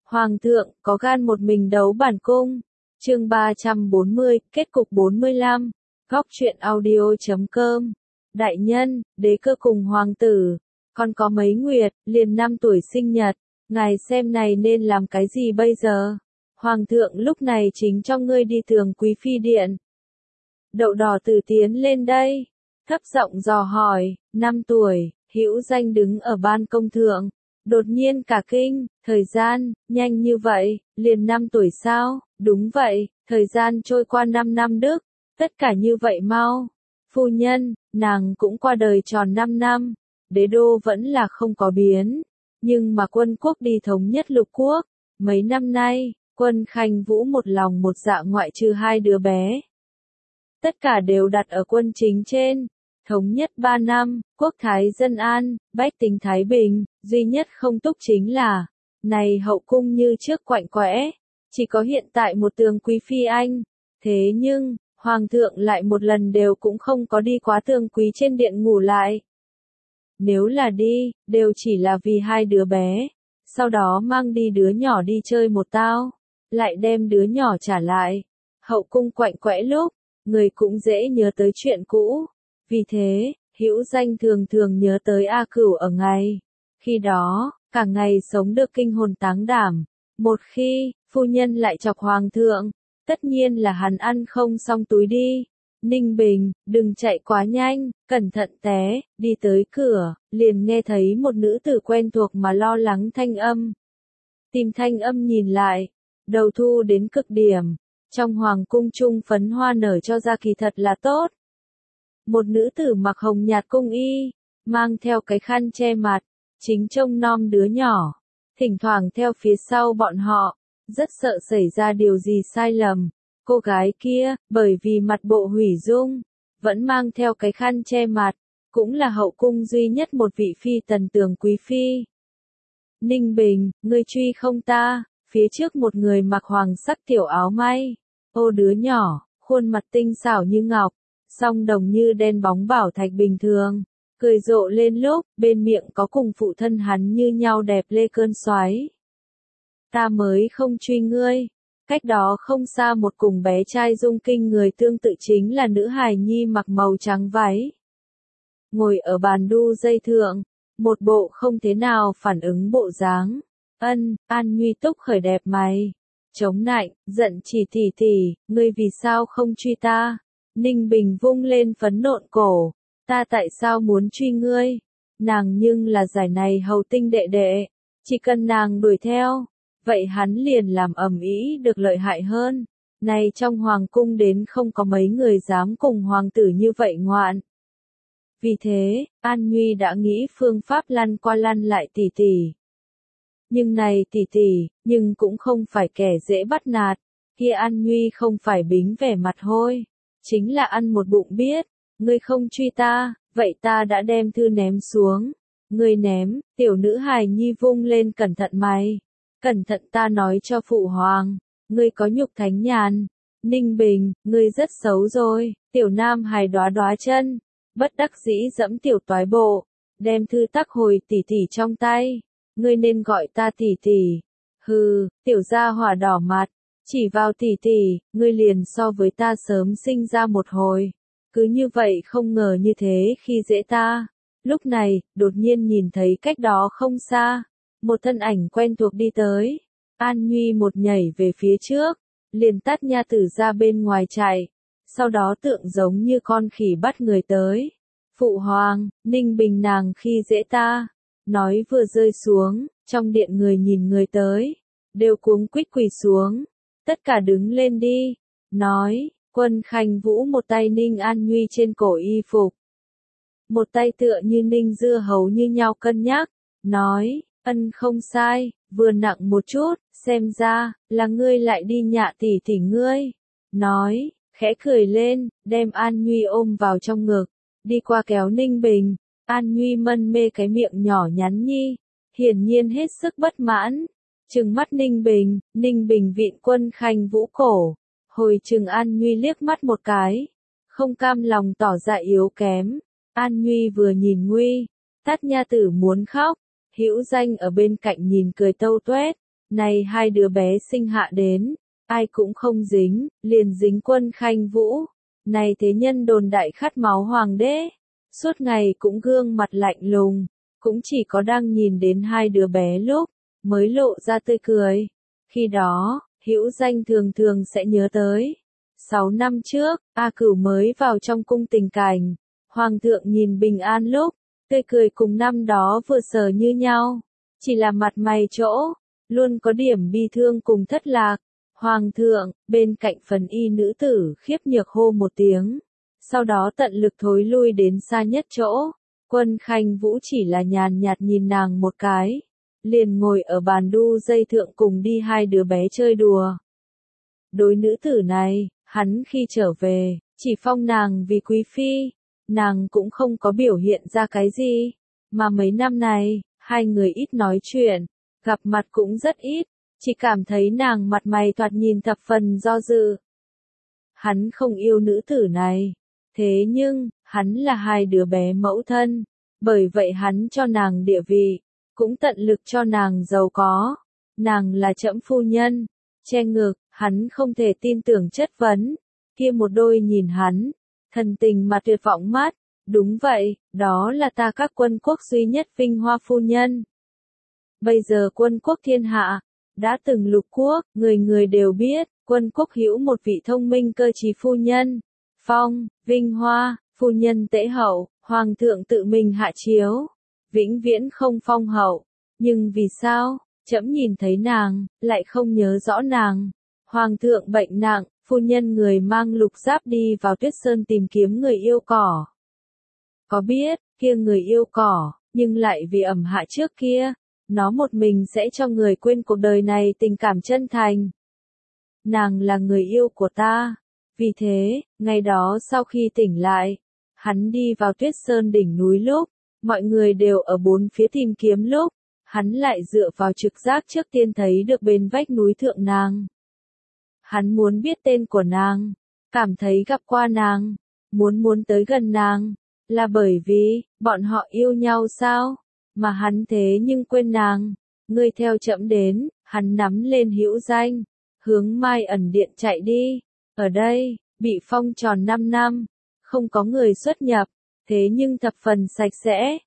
Hoàng thượng, có gan một mình đấu bản cung. Chương 340, kết cục 45. Góc truyện audio.com. Đại nhân, đế cơ cùng hoàng tử, còn có mấy nguyệt, liền 5 tuổi sinh nhật, ngài xem này nên làm cái gì bây giờ? Hoàng thượng lúc này chính cho ngươi đi thường quý phi điện. Đậu đỏ tử tiến lên đây, thấp giọng dò hỏi, 5 tuổi, Hữu Danh đứng ở ban công thượng, đột nhiên cả kinh, thời gian, nhanh như vậy, liền 5 tuổi sao? Đúng vậy, thời gian trôi qua 5 năm đức, tất cả như vậy mau. Phu nhân, nàng cũng qua đời tròn 5 năm, đế đô vẫn là không có biến, nhưng mà quân quốc đi thống nhất lục quốc, mấy năm nay, quân Khanh Vũ một lòng một dạ ngoại trừ 2 đứa bé. Tất cả đều đặt ở quân chính trên. Thống nhất 3 năm, quốc thái dân an, bách tính thái bình, duy nhất không túc chính là, này hậu cung như trước quạnh quẽ, chỉ có hiện tại một tường quý phi anh. Thế nhưng, hoàng thượng lại một lần đều cũng không có đi quá tường quý trên điện ngủ lại. Nếu là đi, đều chỉ là vì 2 đứa bé, sau đó mang đi đứa nhỏ đi chơi một tao, lại đem đứa nhỏ trả lại. Hậu cung quạnh quẽ lúc, người cũng dễ nhớ tới chuyện cũ. Vì thế, Hữu Danh thường thường nhớ tới A Cửu ở ngày. Khi đó, cả ngày sống được kinh hồn táng đảm. Một khi, phu nhân lại chọc hoàng thượng, tất nhiên là hắn ăn không xong túi đi. Ninh Bình, đừng chạy quá nhanh, cẩn thận té, đi tới cửa, liền nghe thấy một nữ tử quen thuộc mà lo lắng thanh âm. Tìm thanh âm nhìn lại, đầu thu đến cực điểm, trong hoàng cung trung phấn hoa nở cho ra kỳ thật là tốt. Một nữ tử mặc hồng nhạt cung y, mang theo cái khăn che mặt, chính trông nom đứa nhỏ, thỉnh thoảng theo phía sau bọn họ, rất sợ xảy ra điều gì sai lầm. Cô gái kia, bởi vì mặt bộ hủy dung, vẫn mang theo cái khăn che mặt, cũng là hậu cung duy nhất một vị phi tần tường quý phi. Ninh Bình, ngươi truy không ta? Phía trước một người mặc hoàng sắc tiểu áo may, ô đứa nhỏ, khuôn mặt tinh xảo như ngọc, song đồng như đen bóng bảo thạch bình thường, cười rộ lên lúc, bên miệng có cùng phụ thân hắn như nhau đẹp lê cơn xoáy. Ta mới không truy ngươi. Cách đó không xa một cùng bé trai dung kinh người tương tự chính là nữ hài nhi mặc màu trắng váy. Ngồi ở bàn đu dây thượng, một bộ không thế nào phản ứng bộ dáng. An Nhuy túc khởi đẹp mày. Chống nạnh, giận chỉ tỷ, ngươi vì sao không truy ta? Ninh Bình vung lên phấn nộn cổ. Ta tại sao muốn truy ngươi? Nàng nhưng là giải này hầu tinh đệ đệ. Chỉ cần nàng đuổi theo, vậy hắn liền làm ầm ĩ được lợi hại hơn. Này trong hoàng cung đến không có mấy người dám cùng hoàng tử như vậy ngoạn. Vì thế, An Nhuy đã nghĩ phương pháp lăn qua lăn lại tỷ. Nhưng này tỷ, nhưng cũng không phải kẻ dễ bắt nạt. Kia An Nhuy không phải bính vẻ mặt hôi, chính là ăn một bụng biết. Ngươi không truy ta, vậy ta đã đem thư ném xuống. Ngươi ném, tiểu nữ hài nhi vung lên cẩn thận mày. Cẩn thận ta nói cho phụ hoàng, ngươi có nhục thánh nhàn. Ninh Bình, ngươi rất xấu rồi. Tiểu nam hài đóa đóa chân, bất đắc dĩ dẫm tiểu toái bộ, đem thư tắc hồi tỷ trong tay. Ngươi nên gọi ta tỷ. Hừ, tiểu gia hỏa đỏ mặt, chỉ vào tỷ, ngươi liền so với ta sớm sinh ra một hồi. Cứ như vậy không ngờ như thế khi dễ ta. Lúc này, đột nhiên nhìn thấy cách đó không xa, một thân ảnh quen thuộc đi tới. An Nhuy một nhảy về phía trước, liền tát nha tử ra bên ngoài chạy, sau đó tượng giống như con khỉ bắt người tới. Phụ hoàng, Ninh Bình nàng khi dễ ta. Nói vừa rơi xuống, trong điện người nhìn người tới, đều cuống quýt quỳ xuống. Tất cả đứng lên đi. Nói, quân Khanh Vũ một tay ninh An Nhuy trên cổ y phục, một tay tựa như ninh dưa hấu như nhau cân nhắc. Nói, không sai, vừa nặng một chút, xem ra, là ngươi lại đi nhạ tỷ ngươi. Nói, khẽ cười lên, đem An Nhuy ôm vào trong ngực, đi qua kéo Ninh Bình. An Nhuy mân mê cái miệng nhỏ nhắn nhi, hiển nhiên hết sức bất mãn. Trừng mắt Ninh Bình vịn quân Khanh Vũ cổ, hồi trừng An Nhuy liếc mắt một cái, không cam lòng tỏ ra yếu kém. An Nhuy vừa nhìn nguy, tát nha tử muốn khóc, Hữu Danh ở bên cạnh nhìn cười tâu tuét, Này hai đứa bé sinh hạ đến, ai cũng không dính, liền dính Quân Khanh Vũ. Này thế nhân đồn đại khát máu hoàng đế, suốt ngày cũng gương mặt lạnh lùng, cũng chỉ có đang nhìn đến hai đứa bé lúc, mới lộ ra tươi cười. Khi đó, Hữu Danh thường thường sẽ nhớ tới. 6 năm trước, A Cửu mới vào trong cung tình cảnh, Hoàng thượng nhìn Bình An lúc, tươi cười cùng năm đó vừa sờ như nhau, chỉ là mặt mày chỗ, luôn có điểm bi thương cùng thất lạc. Hoàng thượng, bên cạnh phần y nữ tử khiếp nhược hô một tiếng, sau đó tận lực thối lui đến xa nhất chỗ. Quân Khanh Vũ chỉ là nhàn nhạt nhìn nàng một cái, liền ngồi ở bàn đu dây thượng cùng đi hai đứa bé chơi đùa. Đối nữ tử này, hắn khi trở về, chỉ phong nàng vì quý phi, nàng cũng không có biểu hiện ra cái gì, mà mấy năm này, hai người ít nói chuyện, gặp mặt cũng rất ít, chỉ cảm thấy nàng mặt mày thoạt nhìn thập phần do dự. Hắn không yêu nữ tử này, thế nhưng, hắn là hai đứa bé mẫu thân, bởi vậy hắn cho nàng địa vị, cũng tận lực cho nàng giàu có. Nàng là trẫm phu nhân, che ngực, hắn không thể tin tưởng chất vấn, kia một đôi nhìn hắn, thần tình mà tuyệt vọng mắt, đúng vậy, đó là ta các quân quốc duy nhất vinh hoa phu nhân. Bây giờ quân quốc thiên hạ, đã từng lục quốc, người người đều biết, quân quốc hữu một vị thông minh cơ trí phu nhân, phong, vinh hoa, phu nhân tễ hậu, hoàng thượng tự mình hạ chiếu, vĩnh viễn không phong hậu, nhưng vì sao, trẫm nhìn thấy nàng, lại không nhớ rõ nàng. Hoàng thượng bệnh nặng, phu nhân người mang lục giáp đi vào Tuyết Sơn tìm kiếm người yêu cỏ. Có biết, kia người yêu cỏ, nhưng lại vì ẩm hạ trước kia, nó một mình sẽ cho người quên cuộc đời này tình cảm chân thành. Nàng là người yêu của ta. Vì thế, ngày đó sau khi tỉnh lại, hắn đi vào Tuyết Sơn đỉnh núi lúc, mọi người đều ở bốn phía tìm kiếm lúc, hắn lại dựa vào trực giác trước tiên thấy được bên vách núi thượng nàng. Hắn muốn biết tên của nàng, cảm thấy gặp qua nàng, muốn tới gần nàng, là bởi vì, bọn họ yêu nhau sao, mà hắn thế nhưng quên nàng. Ngươi theo trẫm đến, hắn nắm lên Hữu Danh, hướng Mai Ẩn Điện chạy đi. Ở đây, bị phong tròn 5 năm, không có người xuất nhập, thế nhưng thập phần sạch sẽ.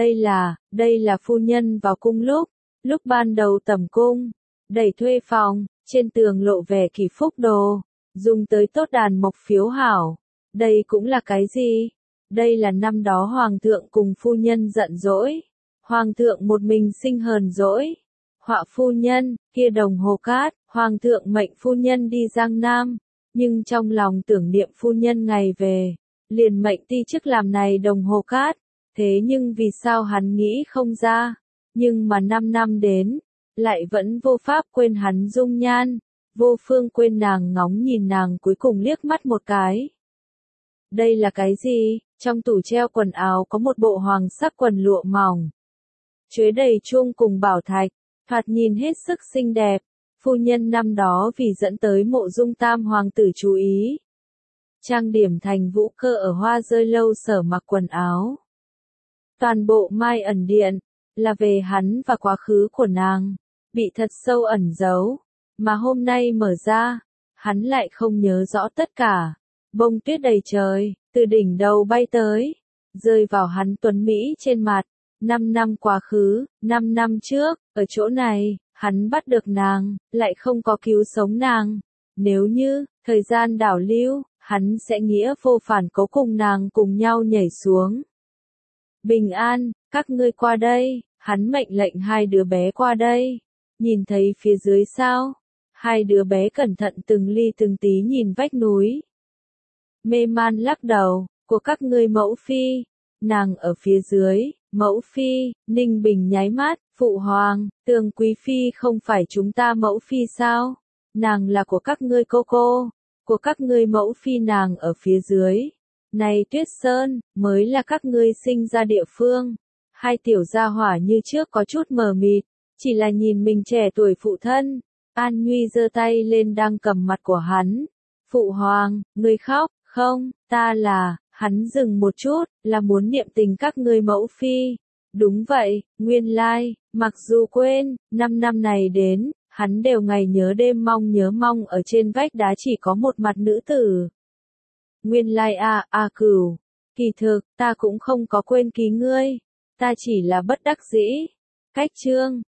Đây là phu nhân vào cung lúc ban đầu tẩm cung, đẩy thuê phòng, trên tường lộ vẻ kỳ phúc đồ, dùng tới tốt đàn mộc phiếu hảo. Đây cũng là cái gì? Đây là năm đó hoàng thượng cùng phu nhân giận dỗi. Hoàng thượng một mình sinh hờn dỗi. Họa phu nhân, kia đồng hồ cát, hoàng thượng mệnh phu nhân đi Giang Nam, nhưng trong lòng tưởng niệm phu nhân ngày về, liền mệnh ti chức làm này đồng hồ cát. Thế nhưng vì sao hắn nghĩ không ra, nhưng mà 5 năm đến, lại vẫn vô pháp quên hắn dung nhan, vô phương quên nàng ngóng nhìn nàng cuối cùng liếc mắt một cái. Đây là cái gì? Trong tủ treo quần áo có một bộ hoàng sắc quần lụa mỏng, chuế đầy chuông cùng bảo thạch, thoạt nhìn hết sức xinh đẹp. Phu nhân năm đó vì dẫn tới Mộ Dung tam hoàng tử chú ý, trang điểm thành vũ cơ ở Hoa Rơi lâu sở mặc quần áo. Toàn bộ Mai Ẩn Điện, là về hắn và quá khứ của nàng, bị thật sâu ẩn giấu, mà hôm nay mở ra, hắn lại không nhớ rõ tất cả. Bông tuyết đầy trời, từ đỉnh đầu bay tới, rơi vào hắn tuấn Mỹ trên mặt. 5 năm quá khứ, 5 năm trước, ở chỗ này, hắn bắt được nàng, lại không có cứu sống nàng. Nếu như, thời gian đảo lưu, hắn sẽ nghĩa vô phản cố cùng nàng cùng nhau nhảy xuống. Bình An, các ngươi qua đây, hắn mệnh lệnh hai đứa bé qua đây. Nhìn thấy phía dưới sao? Hai đứa bé cẩn thận từng ly từng tí nhìn vách núi. Mê man lắc đầu, của các ngươi mẫu phi, nàng ở phía dưới. Mẫu phi, Ninh Bình nháy mắt, phụ hoàng, Tường quý phi không phải chúng ta mẫu phi sao? Nàng là của các ngươi cô, của các ngươi mẫu phi nàng ở phía dưới. Này Tuyết Sơn, mới là các ngươi sinh ra địa phương. Hai tiểu gia hỏa như trước có chút mờ mịt, chỉ là nhìn mình trẻ tuổi phụ thân. An Nhuy giơ tay lên đang cầm mặt của hắn. Phụ hoàng, ngươi khóc, không, ta là... Hắn dừng một chút, là muốn niệm tình các ngươi mẫu phi. Đúng vậy, nguyên lai, mặc dù quên, 5 năm này đến, hắn đều ngày nhớ mong ở trên vách đá chỉ có một mặt nữ tử. Nguyên lai Cửu, kỳ thực, ta cũng không có quên ký ngươi, ta chỉ là bất đắc dĩ. Cách chương